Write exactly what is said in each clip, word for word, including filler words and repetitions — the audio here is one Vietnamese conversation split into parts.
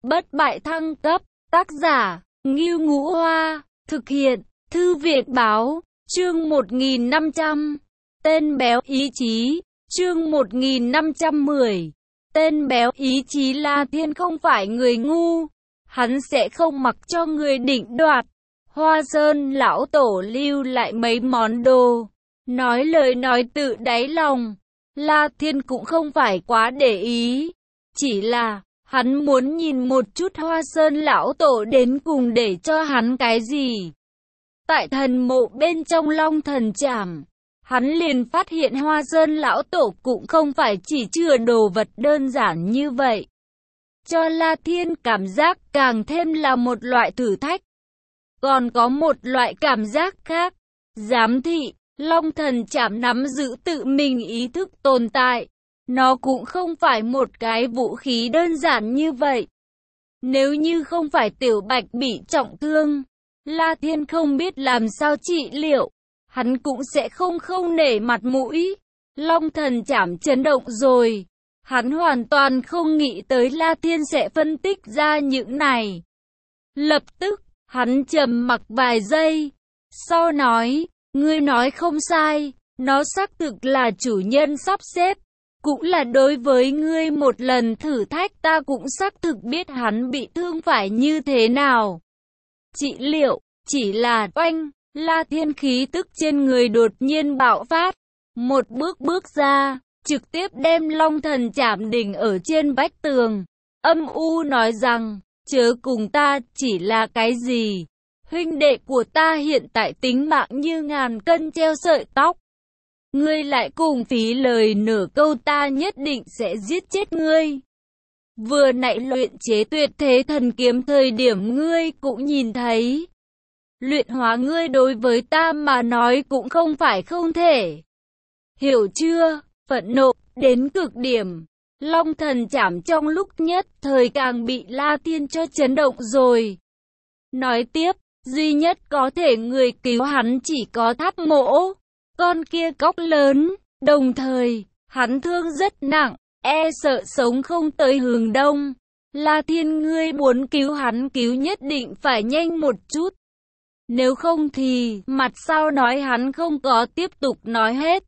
Bất bại thăng cấp, tác giả, Ngưu Ngũ Hoa, thực hiện, Thư viện báo, chương một nghìn năm trăm, tên béo ý chí, chương một nghìn năm trăm mười, tên béo ý chí. La Thiên không phải người ngu, hắn sẽ không mặc cho người định đoạt. Hoa Sơn lão tổ lưu lại mấy món đồ, nói lời nói tự đáy lòng. La Thiên cũng không phải quá để ý, chỉ là hắn muốn nhìn một chút Hoa Sơn lão tổ đến cùng để cho hắn cái gì. Tại thần mộ bên trong Long Thần Trảm, hắn liền phát hiện Hoa Sơn lão tổ cũng không phải chỉ chứa đồ vật đơn giản như vậy. Cho La Thiên cảm giác càng thêm là một loại thử thách. Còn có một loại cảm giác khác, giám thị. Long Thần Trảm nắm giữ tự mình ý thức tồn tại. Nó cũng không phải một cái vũ khí đơn giản như vậy. Nếu như không phải Tiểu Bạch bị trọng thương, La Thiên không biết làm sao trị liệu, hắn cũng sẽ không không nể mặt mũi. Long Thần Trảm chấn động rồi. Hắn hoàn toàn không nghĩ tới La Thiên sẽ phân tích ra những này. Lập tức, hắn trầm mặc vài giây, sau nói, ngươi nói không sai, nó xác thực là chủ nhân sắp xếp. Cũng là đối với ngươi một lần thử thách, ta cũng xác thực biết hắn bị thương phải như thế nào. Trị liệu, chỉ là oanh, La Thiên khí tức trên người đột nhiên bạo phát. Một bước bước ra, trực tiếp đem Long Thần Trảm đỉnh ở trên vách tường. Âm u nói rằng, chớ cùng ta, chỉ là cái gì? Huynh đệ của ta hiện tại tính mạng như ngàn cân treo sợi tóc. Ngươi lại cùng phí lời nửa câu, ta nhất định sẽ giết chết ngươi. Vừa nãy luyện chế tuyệt thế thần kiếm thời điểm ngươi cũng nhìn thấy. Luyện hóa ngươi đối với ta mà nói cũng không phải không thể. Hiểu chưa? Phẫn nộ đến cực điểm. Long Thần Trảm trong lúc nhất thời càng bị La Thiên cho chấn động rồi. Nói tiếp, duy nhất có thể người cứu hắn chỉ có Tháp Mỗ, con kia cóc lớn. Đồng thời, hắn thương rất nặng, e sợ sống không tới hướng đông. La Thiên, ngươi muốn cứu hắn cứu nhất định phải nhanh một chút. Nếu không thì, mặt sau nói hắn không có tiếp tục nói hết.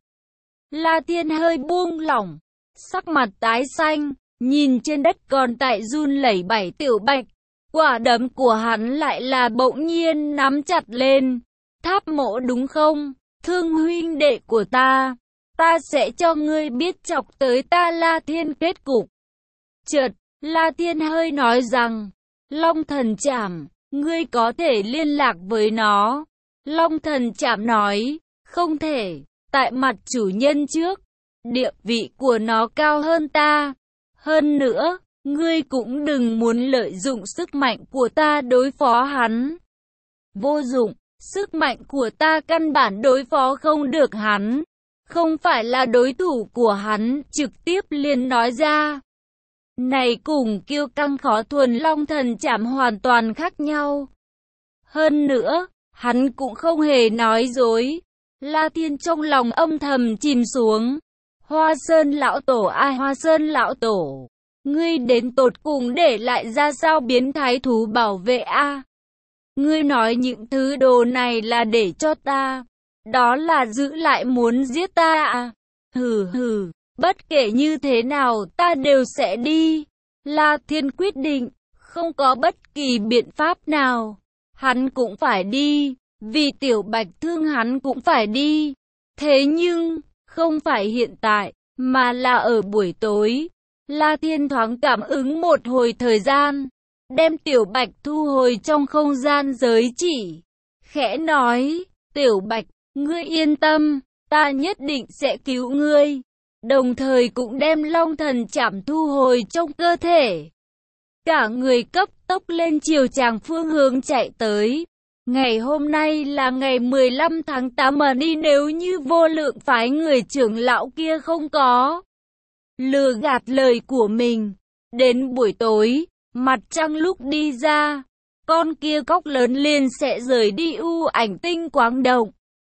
La Thiên hơi buông lỏng, sắc mặt tái xanh, nhìn trên đất còn tại run lẩy bẩy Tiểu Bạch. Quả đấm của hắn lại là bỗng nhiên nắm chặt lên. Tháp Mỗ đúng không? Thương huynh đệ của ta, ta sẽ cho ngươi biết chọc tới ta La Thiên kết cục. Chợt, La Thiên hơi nói rằng, Long Thần Trảm, ngươi có thể liên lạc với nó. Long Thần Trảm nói, không thể, tại mặt chủ nhân trước, địa vị của nó cao hơn ta. Hơn nữa, ngươi cũng đừng muốn lợi dụng sức mạnh của ta đối phó hắn. Vô dụng, sức mạnh của ta căn bản đối phó không được hắn. Không phải là đối thủ của hắn, trực tiếp liền nói ra. Này cùng kiêu căng khó thuần Long Thần Trảm hoàn toàn khác nhau. Hơn nữa, hắn cũng không hề nói dối. La Thiên trong lòng âm thầm chìm xuống. Hoa Sơn lão tổ, ai Hoa Sơn lão tổ? Ngươi đến tột cùng để lại ra sao biến thái thú bảo vệ a? Ngươi nói những thứ đồ này là để cho ta, đó là giữ lại muốn giết ta à? Hừ hừ, bất kể như thế nào ta đều sẽ đi. La Thiên quyết định, không có bất kỳ biện pháp nào, hắn cũng phải đi, vì Tiểu Bạch thương hắn cũng phải đi. Thế nhưng, không phải hiện tại, mà là ở buổi tối. La Thiên thoáng cảm ứng một hồi thời gian, đem Tiểu Bạch thu hồi trong không gian giới chỉ. Khẽ nói, Tiểu Bạch, ngươi yên tâm, ta nhất định sẽ cứu ngươi. Đồng thời cũng đem Long Thần Trảm thu hồi trong cơ thể. Cả người cấp tốc lên chiều tràng phương hướng chạy tới. Ngày hôm nay là ngày mười lăm tháng tám mà đi, nếu như Vô Lượng phái người trưởng lão kia không có lừa gạt lời của mình. Đến buổi tối, mặt trăng lúc đi ra, con kia cóc lớn liền sẽ rời đi U Ảnh Tinh Quáng Động.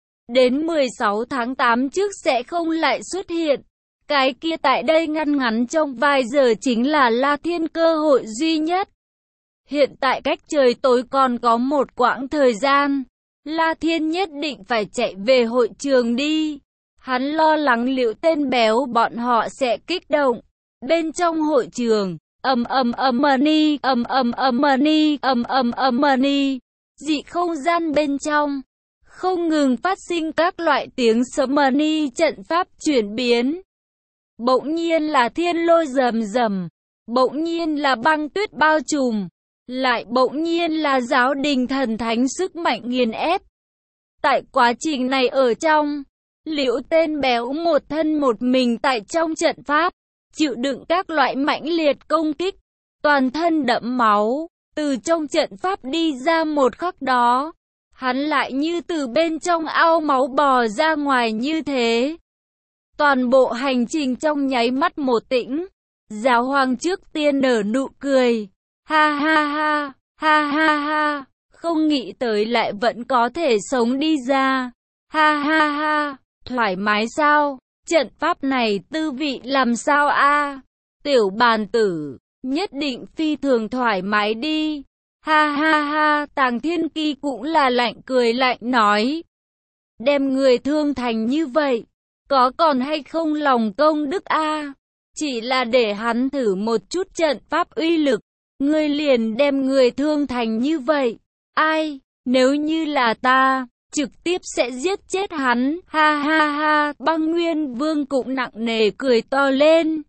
Đến mười sáu tháng tám trước sẽ không lại xuất hiện. Cái kia tại đây ngăn ngắn trong vài giờ chính là La Thiên cơ hội duy nhất. Hiện tại cách trời tối còn có một quãng thời gian. La Thiên nhất định phải chạy về hội trường đi. Hắn lo lắng liệu tên béo bọn họ sẽ kích động. Bên trong hội trường, ầm ầm ầm money, ầm ầm ầm money, ầm ầm ầm money. Dị không gian bên trong không ngừng phát sinh các loại tiếng sấm money, trận pháp chuyển biến. Bỗng nhiên là thiên lôi rầm rầm, bỗng nhiên là băng tuyết bao trùm, lại bỗng nhiên là giáo đình thần thánh sức mạnh nghiền ép. Tại quá trình này ở trong, Liễu tên béo một thân một mình tại trong trận pháp, chịu đựng các loại mãnh liệt công kích, toàn thân đẫm máu, từ trong trận pháp đi ra một khắc đó, hắn lại như từ bên trong ao máu bò ra ngoài như thế. Toàn bộ hành trình trong nháy mắt một tĩnh, Giáo hoàng trước tiên nở nụ cười, ha ha ha, ha ha ha, không nghĩ tới lại vẫn có thể sống đi ra, ha ha ha, thoải mái sao, trận pháp này tư vị làm sao a? Tiểu bàn tử, nhất định phi thường thoải mái đi, ha ha ha, Tàng Thiên Kỳ cũng là lạnh cười lạnh nói, đem người thương thành như vậy, có còn hay không lòng công đức a? Chỉ là để hắn thử một chút trận pháp uy lực, ngươi liền đem người thương thành như vậy, ai, nếu như là ta, trực tiếp sẽ giết chết hắn, ha ha ha, Băng Nguyên Vương cũng nặng nề cười to lên,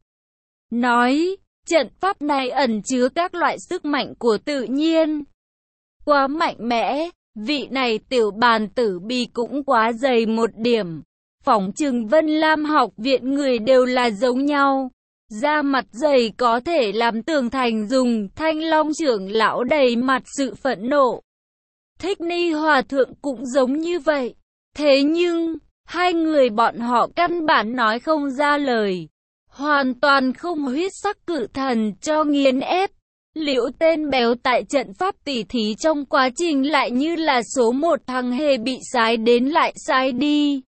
nói, trận pháp này ẩn chứa các loại sức mạnh của tự nhiên, quá mạnh mẽ, vị này tiểu bàn tử bì cũng quá dày một điểm. Phỏng chừng Vân Lam học viện người đều là giống nhau. Da mặt dày có thể làm tường thành dùng, Thanh Long trưởng lão đầy mặt sự phẫn nộ. Thích Ni Hòa thượng cũng giống như vậy. Thế nhưng, hai người bọn họ căn bản nói không ra lời. Hoàn toàn không huyết sắc cự thần cho nghiền ép. Liễu tên béo tại trận pháp tỉ thí trong quá trình lại như là số một thằng hề bị sái đến lại sái đi.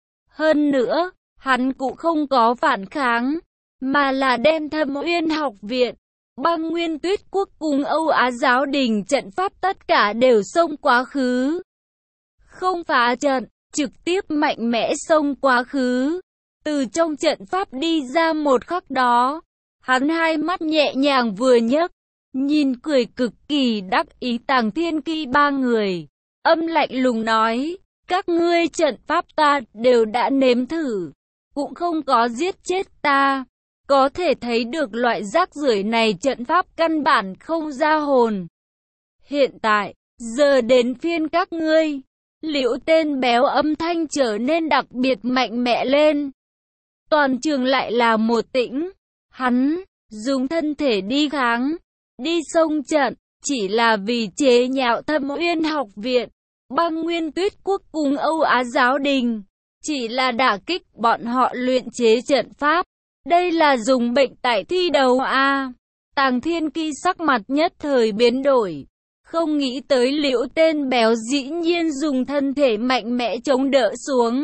Hơn nữa, hắn cũng không có phản kháng, mà là đem Thâm Uyên học viện, Băng Nguyên Tuyết Quốc cùng Âu Á giáo đình trận pháp tất cả đều xông quá khứ. Không phá trận, trực tiếp mạnh mẽ xông quá khứ. Từ trong trận pháp đi ra một khắc đó, hắn hai mắt nhẹ nhàng vừa nhấc, nhìn cười cực kỳ đắc ý Tàng Thiên Kỳ ba người, âm lạnh lùng nói, các ngươi trận pháp ta đều đã nếm thử, cũng không có giết chết ta, có thể thấy được loại rác rưởi này trận pháp căn bản không ra hồn. Hiện tại, giờ đến phiên các ngươi. Liễu tên béo âm thanh trở nên đặc biệt mạnh mẽ lên. Toàn trường lại là một tĩnh, hắn dùng thân thể đi kháng, đi xông trận, chỉ là vì chế nhạo Thâm Uyên học viện, Băng Nguyên Tuyết Quốc cùng Âu Á giáo đình, chỉ là đả kích bọn họ luyện chế trận pháp. Đây là dùng bệnh tại thi đấu a. À. Tàng Thiên Kỳ sắc mặt nhất thời biến đổi, không nghĩ tới Liễu tên béo dĩ nhiên dùng thân thể mạnh mẽ chống đỡ xuống.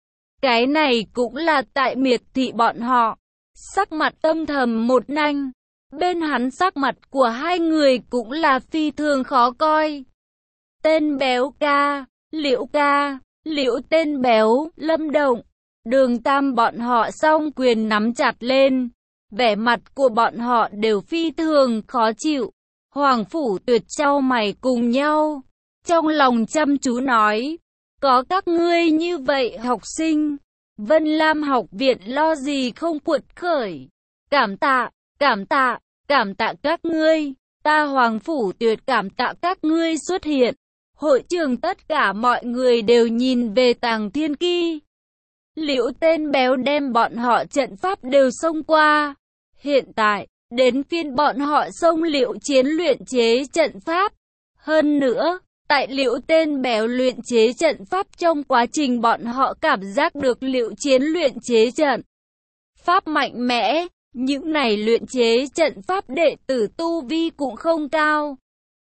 Cái này cũng là tại miệt thị bọn họ. Sắc mặt âm thầm một nanh, bên hắn sắc mặt của hai người cũng là phi thường khó coi. Tên béo ca, Liễu ca, Liễu tên béo, Lâm Động, Đường Tam bọn họ song quyền nắm chặt lên, vẻ mặt của bọn họ đều phi thường khó chịu. Hoàng Phủ Tuyệt chau mày cùng nhau, trong lòng chăm chú nói, có các ngươi như vậy học sinh, Vân Lam học viện lo gì không cuột khởi, cảm tạ, cảm tạ, cảm tạ các ngươi, ta Hoàng Phủ Tuyệt cảm tạ các ngươi xuất hiện. Hội trường tất cả mọi người đều nhìn về Tàng Thiên Kỳ. Liễu tên béo đem bọn họ trận pháp đều xông qua. Hiện tại, đến phiên bọn họ xông Liễu Chiến luyện chế trận pháp. Hơn nữa, tại Liễu tên béo luyện chế trận pháp trong quá trình bọn họ cảm giác được Liễu Chiến luyện chế trận pháp mạnh mẽ. Những này luyện chế trận pháp đệ tử tu vi cũng không cao.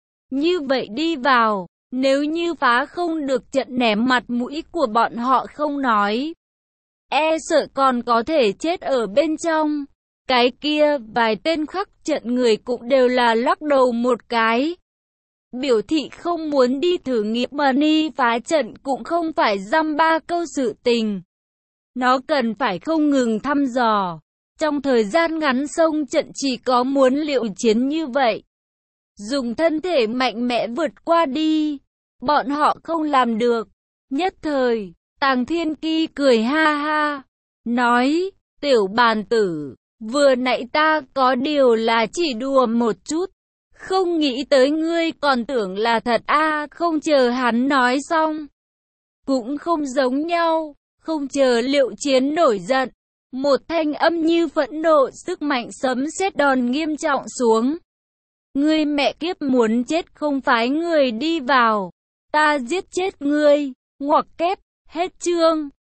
Như vậy đi vào, nếu như phá không được trận ném mặt mũi của bọn họ không nói, e sợ còn có thể chết ở bên trong. Cái kia, vài tên khắc trận người cũng đều là lắc đầu một cái. Biểu thị không muốn đi thử nghiệm Mani phá trận cũng không phải dăm ba câu sự tình. Nó cần phải không ngừng thăm dò. Trong thời gian ngắn xông trận chỉ có muốn liệu chiến như vậy. Dùng thân thể mạnh mẽ vượt qua đi. Bọn họ không làm được. Nhất thời, Tàng Thiên Ki cười ha ha. Nói, tiểu bàn tử, vừa nãy ta có điều là chỉ đùa một chút. Không nghĩ tới ngươi còn tưởng là thật a à, không chờ hắn nói xong. Cũng không giống nhau, không chờ liệu chiến nổi giận. Một thanh âm như phẫn nộ sức mạnh sấm sét đòn nghiêm trọng xuống. Ngươi mẹ kiếp muốn chết không phái người đi vào. Ta giết chết ngươi, ngoặc kép, hết chương.